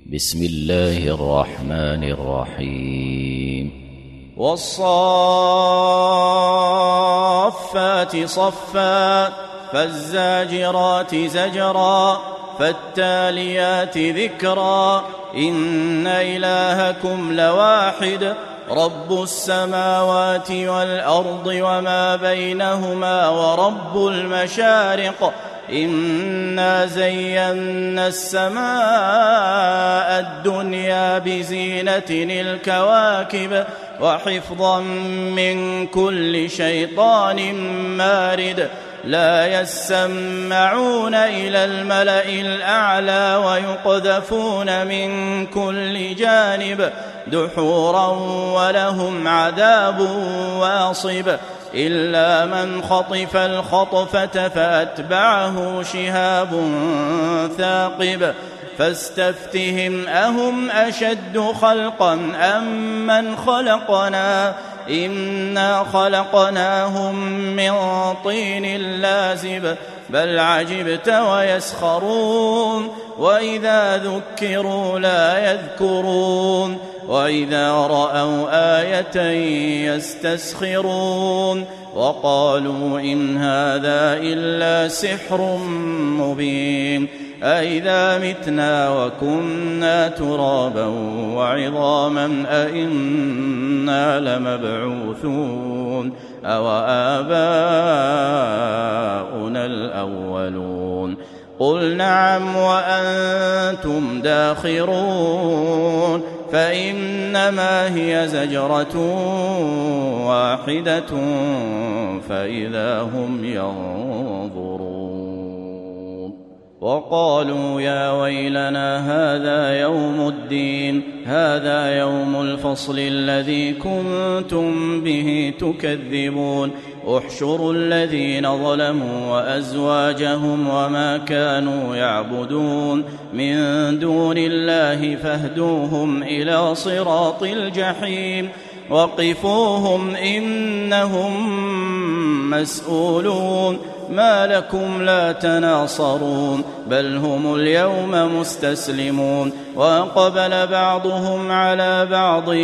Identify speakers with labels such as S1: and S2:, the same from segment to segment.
S1: بسم الله الرحمن الرحيم
S2: والصافات صفا فالزاجرات زجرا فالتاليات ذكرا إن إلهكم لواحد رب السماوات والأرض وما بينهما ورب المشارق إنا زينا السماء الدنيا بزينة الكواكب وحفظا من كل شيطان مارد لا يسمعون إلى الملأ الأعلى ويقذفون من كل جانب دحورا ولهم عذاب واصب إلا من خطف الخطفة فأتبعه شهاب ثاقب فاستفتهم أهم أشد خلقا أم من خلقنا إنا خلقناهم من طين لازب بل عجبت ويسخرون وإذا ذكروا لا يذكرون وإذا رأوا آية يستسخرون وقالوا إن هذا إلا سحر مبين أإذا متنا وكنا ترابا وعظاما أإنا لمبعوثون أو آباؤنا الأولون قل نعم وأنتم داخرون فإنما هي زجرة واحدة فإذا هم ينظرون وقالوا يا ويلنا هذا يوم الدين هذا يوم الفصل الذي كنتم به تكذبون احشروا الذين ظلموا وأزواجهم وما كانوا يعبدون من دون الله فاهدوهم إلى صراط الجحيم وقفوهم إنهم مسؤولون ما لكم لا تناصرون بل هم اليوم مستسلمون وأقبل بعضهم على بعض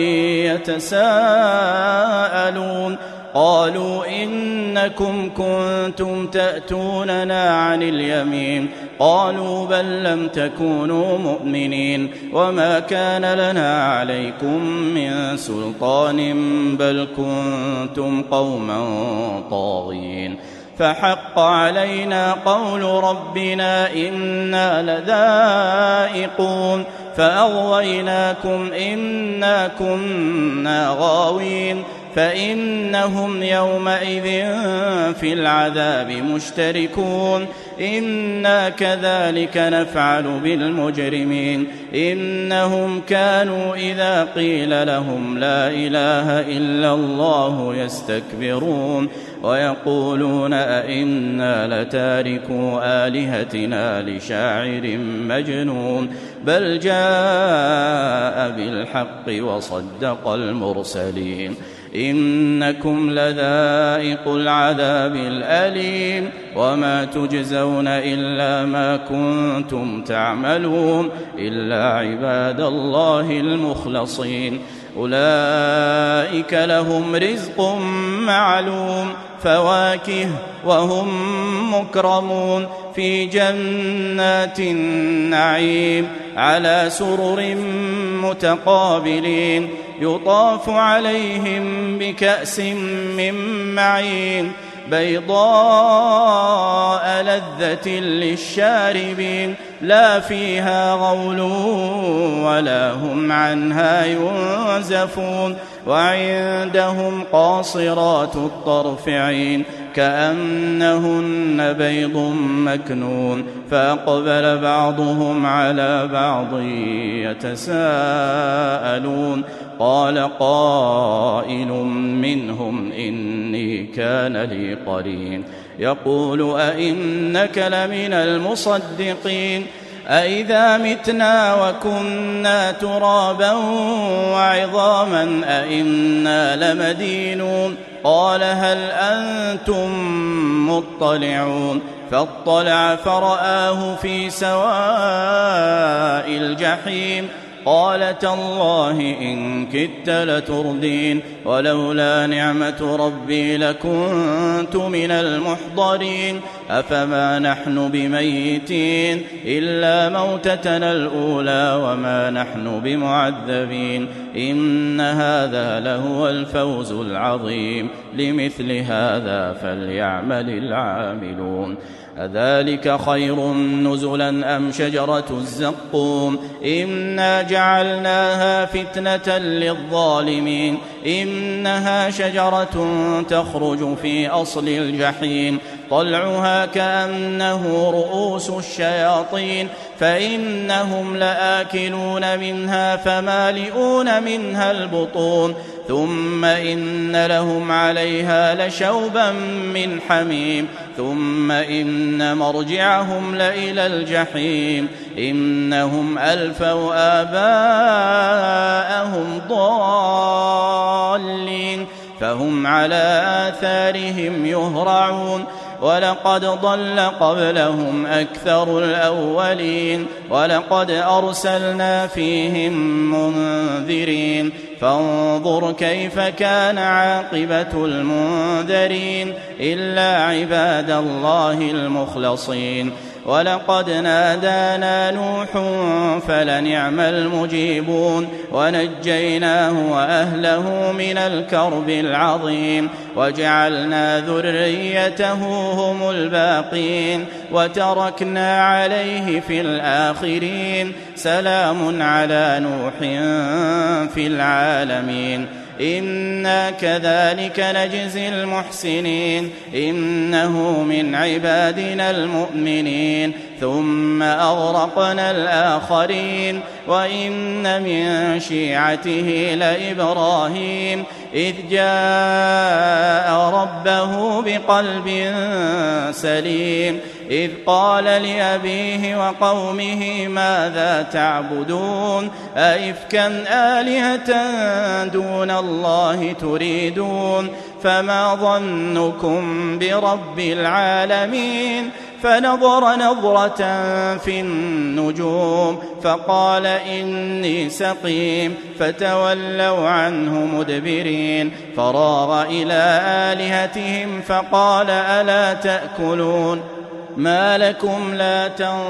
S2: يتساءلون قالوا إنكم كنتم تأتوننا عن اليمين قالوا بل لم تكونوا مؤمنين وما كان لنا عليكم من سلطان بل كنتم قوما طاغين فحق علينا قول ربنا إنا لذائقون فأغويناكم إنا كنا غاوين فإنهم يومئذ في العذاب مشتركون إنا كذلك نفعل بالمجرمين إنهم كانوا إذا قيل لهم لا إله إلا الله يستكبرون ويقولون أئنا لتاركو آلهتنا لشاعر مجنون بل جاء بالحق وصدق المرسلين إنكم لذائق العذاب الأليم وما تجزون إلا ما كنتم تعملون إلا عباد الله المخلصين أولئك لهم رزق معلوم فواكه وهم مكرمون في جنات النعيم على سرر متقابلين يطاف عليهم بكأس من معين بيضاء لذة للشاربين لا فيها غول ولا هم عنها ينزفون وعندهم قاصرات الطرف عين كأنهن بيض مكنون فأقبل بعضهم على بعض يتساءلون قال قائل منهم إني كان لي قرين يقول أئنك لمن المصدقين أئذا متنا وكنا ترابا وعظاما أئنا لمدينون قال هل أنتم مطلعون فاطلع فرآه في سواء الجحيم قال تالله إن كدت لتردين ولولا نعمة ربي لكنت من المحضرين أفما نحن بميتين إلا موتتنا الأولى وما نحن بمعذبين إن هذا لهو الفوز العظيم لمثل هذا فليعمل العاملون أذلك خير نزلا أم شجرة الزقوم إنا جعلناها فتنة للظالمين إنها شجرة تخرج في أصل الجحيم طلعها كأنه رؤوس الشياطين فإنهم لآكلون منها فمالئون منها البطون ثم إن لهم عليها لشوبا من حميم ثم إن مرجعهم لإلى الجحيم إنهم ألفوا آباءهم ضالين فهم على آثارهم يهرعون ولقد ضل قبلهم أكثر الأولين ولقد أرسلنا فيهم منذرين فانظر كيف كان عاقبة المنذرين إلا عباد الله المخلصين ولقد نادانا نوح فلنعم المجيبون ونجيناه وأهله من الكرب العظيم وجعلنا ذريته هم الباقين وتركنا عليه في الآخرين سلام على نوح في العالمين إنا كذلك نجزي المحسنين إنه من عبادنا المؤمنين ثم أغرقنا الآخرين وإن من شيعته لإبراهيم إذ جاء ربه بقلب سليم إذ قال لأبيه وقومه ماذا تعبدون أئفكا آلهة دون الله تريدون فما ظنكم برب العالمين فنظر نظرة في النجوم فقال إني سقيم فتولوا عنه مدبرين فراغ إلى آلهتهم فقال ألا تأكلون ما لكم لا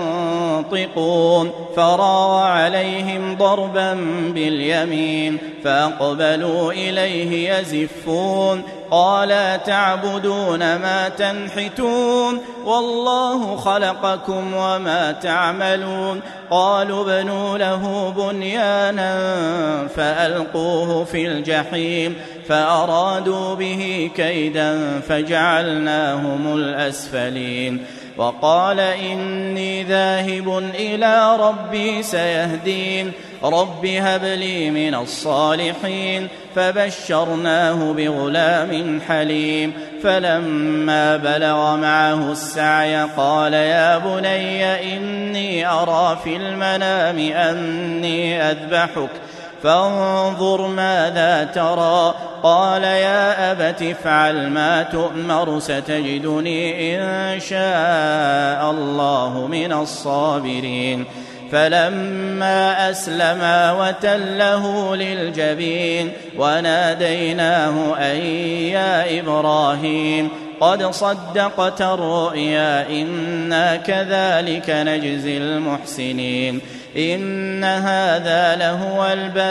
S2: تنطقون فراغ عليهم ضربا باليمين فأقبلوا إليه يزفون قال تعبدون ما تنحتون والله خلقكم وما تعملون قالوا بنوا له بنيانا فألقوه في الجحيم فأرادوا به كيدا فجعلناهم الأسفلين وقال إني ذاهب إلى ربي سيهدين رب هب لي من الصالحين فبشرناه بغلام حليم فلما بلغ معه السعي قال يا بني إني أرى في المنام أني أذبحك فانظر ماذا ترى قال يا أبت افعل ما تؤمر ستجدني إن شاء الله من الصابرين فلما أسلما وتله للجبين وناديناه أن يا إبراهيم قد صدقت الرؤيا إنا كذلك نجزي المحسنين إن هذا لهو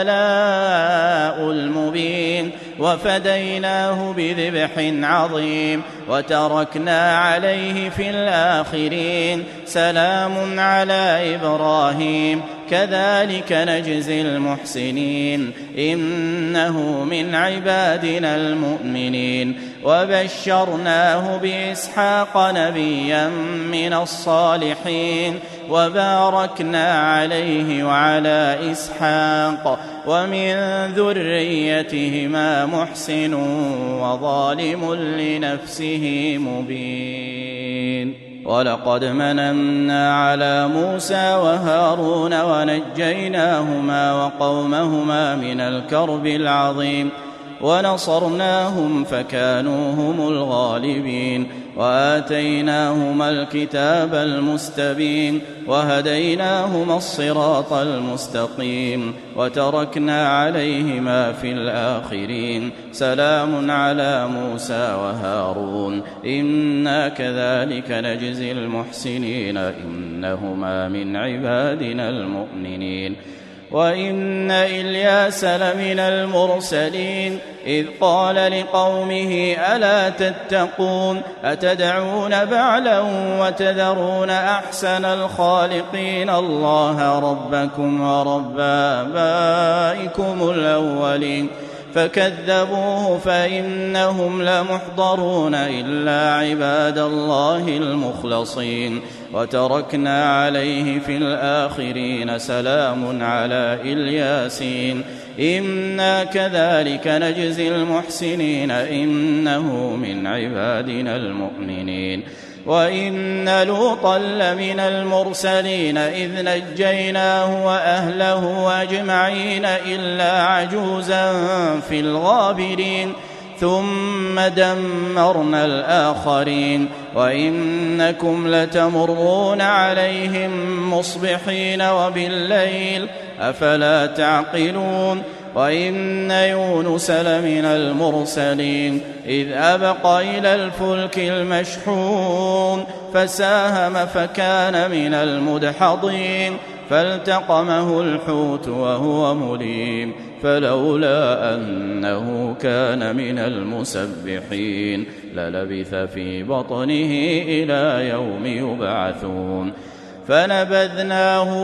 S2: البلاء المبين وفديناه بذبح عظيم وتركنا عليه في الآخرين سلام على إبراهيم كذلك نجزي المحسنين إنه من عبادنا المؤمنين وبشرناه بإسحاق نبيا من الصالحين وباركنا عليه وعلى إسحاق ومن ذريتهما محسن وظالم لنفسه مبين ولقد مننا على موسى وهارون ونجيناهما وقومهما من الكرب العظيم ونصرناهم فكانوا هم الغالبين وآتيناهما الكتاب المستبين وهديناهما الصراط المستقيم وتركنا عليهما في الآخرين سلام على موسى وهارون إنا كذلك نجزي المحسنين إنهما من عبادنا المؤمنين وإن إلياس لمن المرسلين إذ قال لقومه ألا تتقون أتدعون بعلا وتذرون أحسن الخالقين الله ربكم ورب آبائكم الأولين فكذبوه فإنهم لمحضرون إلا عباد الله المخلصين وتركنا عليه في الآخرين سلام على الياسين إنا كذلك نجزي المحسنين إنه من عبادنا المؤمنين وإن لوطا لمن المرسلين إذ نجيناه وأهله أجمعين إلا عجوزا في الغابرين ثم دمرنا الآخرين وإنكم لتمرون عليهم مصبحين وبالليل أفلا تعقلون وإن يونس لمن المرسلين إذ أبق إلى الفلك المشحون فساهم فكان من المدحضين فالتقمه الحوت وهو مليم فلولا أنه كان من المسبحين للبث في بطنه إلى يوم يبعثون فنبذناه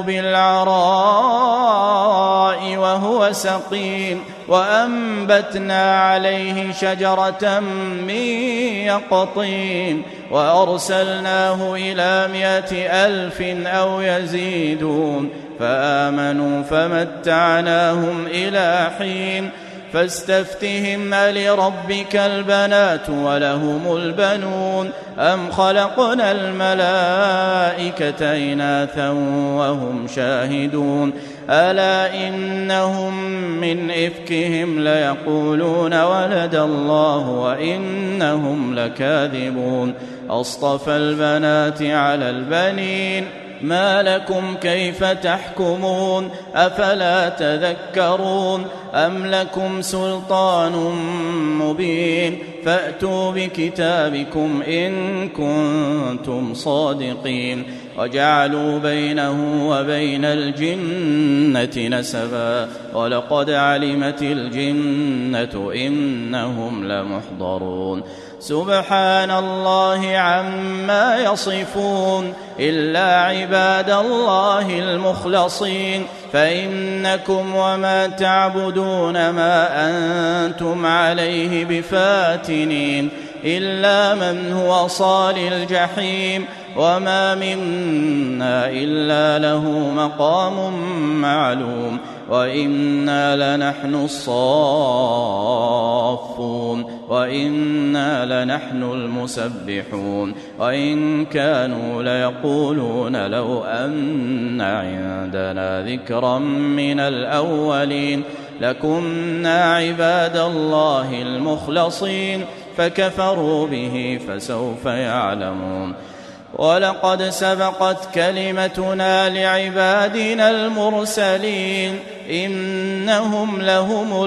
S2: بالعراء وهو سقيم وأنبتنا عليه شجرة من يقطين وأرسلناه إلى 100,000 أو يزيدون فآمنوا فمتعناهم إلى حين فاستفتهم ألربك البنات ولهم البنون أم خلقنا الملائكة إناثا وهم شاهدون ألا إنهم من إفكهم ليقولون ولد الله وإنهم لكاذبون أصطفى البنات على البنين ما لكم كيف تحكمون أفلا تذكرون أم لكم سلطان مبين فأتوا بكتابكم إن كنتم صادقين وجعلوا بينه وبين الجنة نسبا ولقد علمت الجنة إنهم لمحضرون سبحان الله عما يصفون إلا عباد الله المخلصين فإنكم وما تعبدون ما أنتم عليه بفاتنين إلا من هو صال الجحيم وما منا إلا له مقام معلوم وإنا لنحن الصافون وإنا لنحن المسبحون وإن كانوا ليقولون لو أن عندنا ذكرا من الأولين لكنا عباد الله المخلصين فكفروا به فسوف يعلمون ولقد سبقت كلمتنا لعبادنا المرسلين إنهم لهم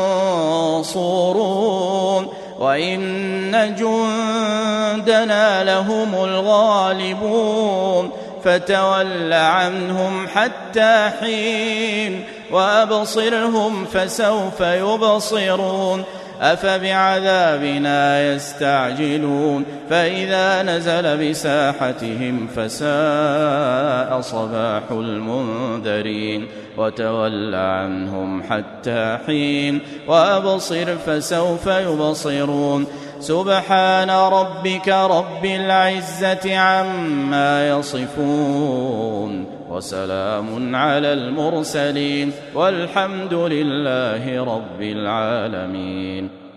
S2: المنصورون وإن جندنا لهم الغالبون فتول عنهم حتى حين وأبصرهم فسوف يبصرون أفبعذابنا يستعجلون فإذا نزل بساحتهم فساء صباح المنذرين وتول عنهم حتى حين وأبصر فسوف يبصرون سبحان ربك رب العزة عما يصفون وسلام على المرسلين والحمد لله رب العالمين.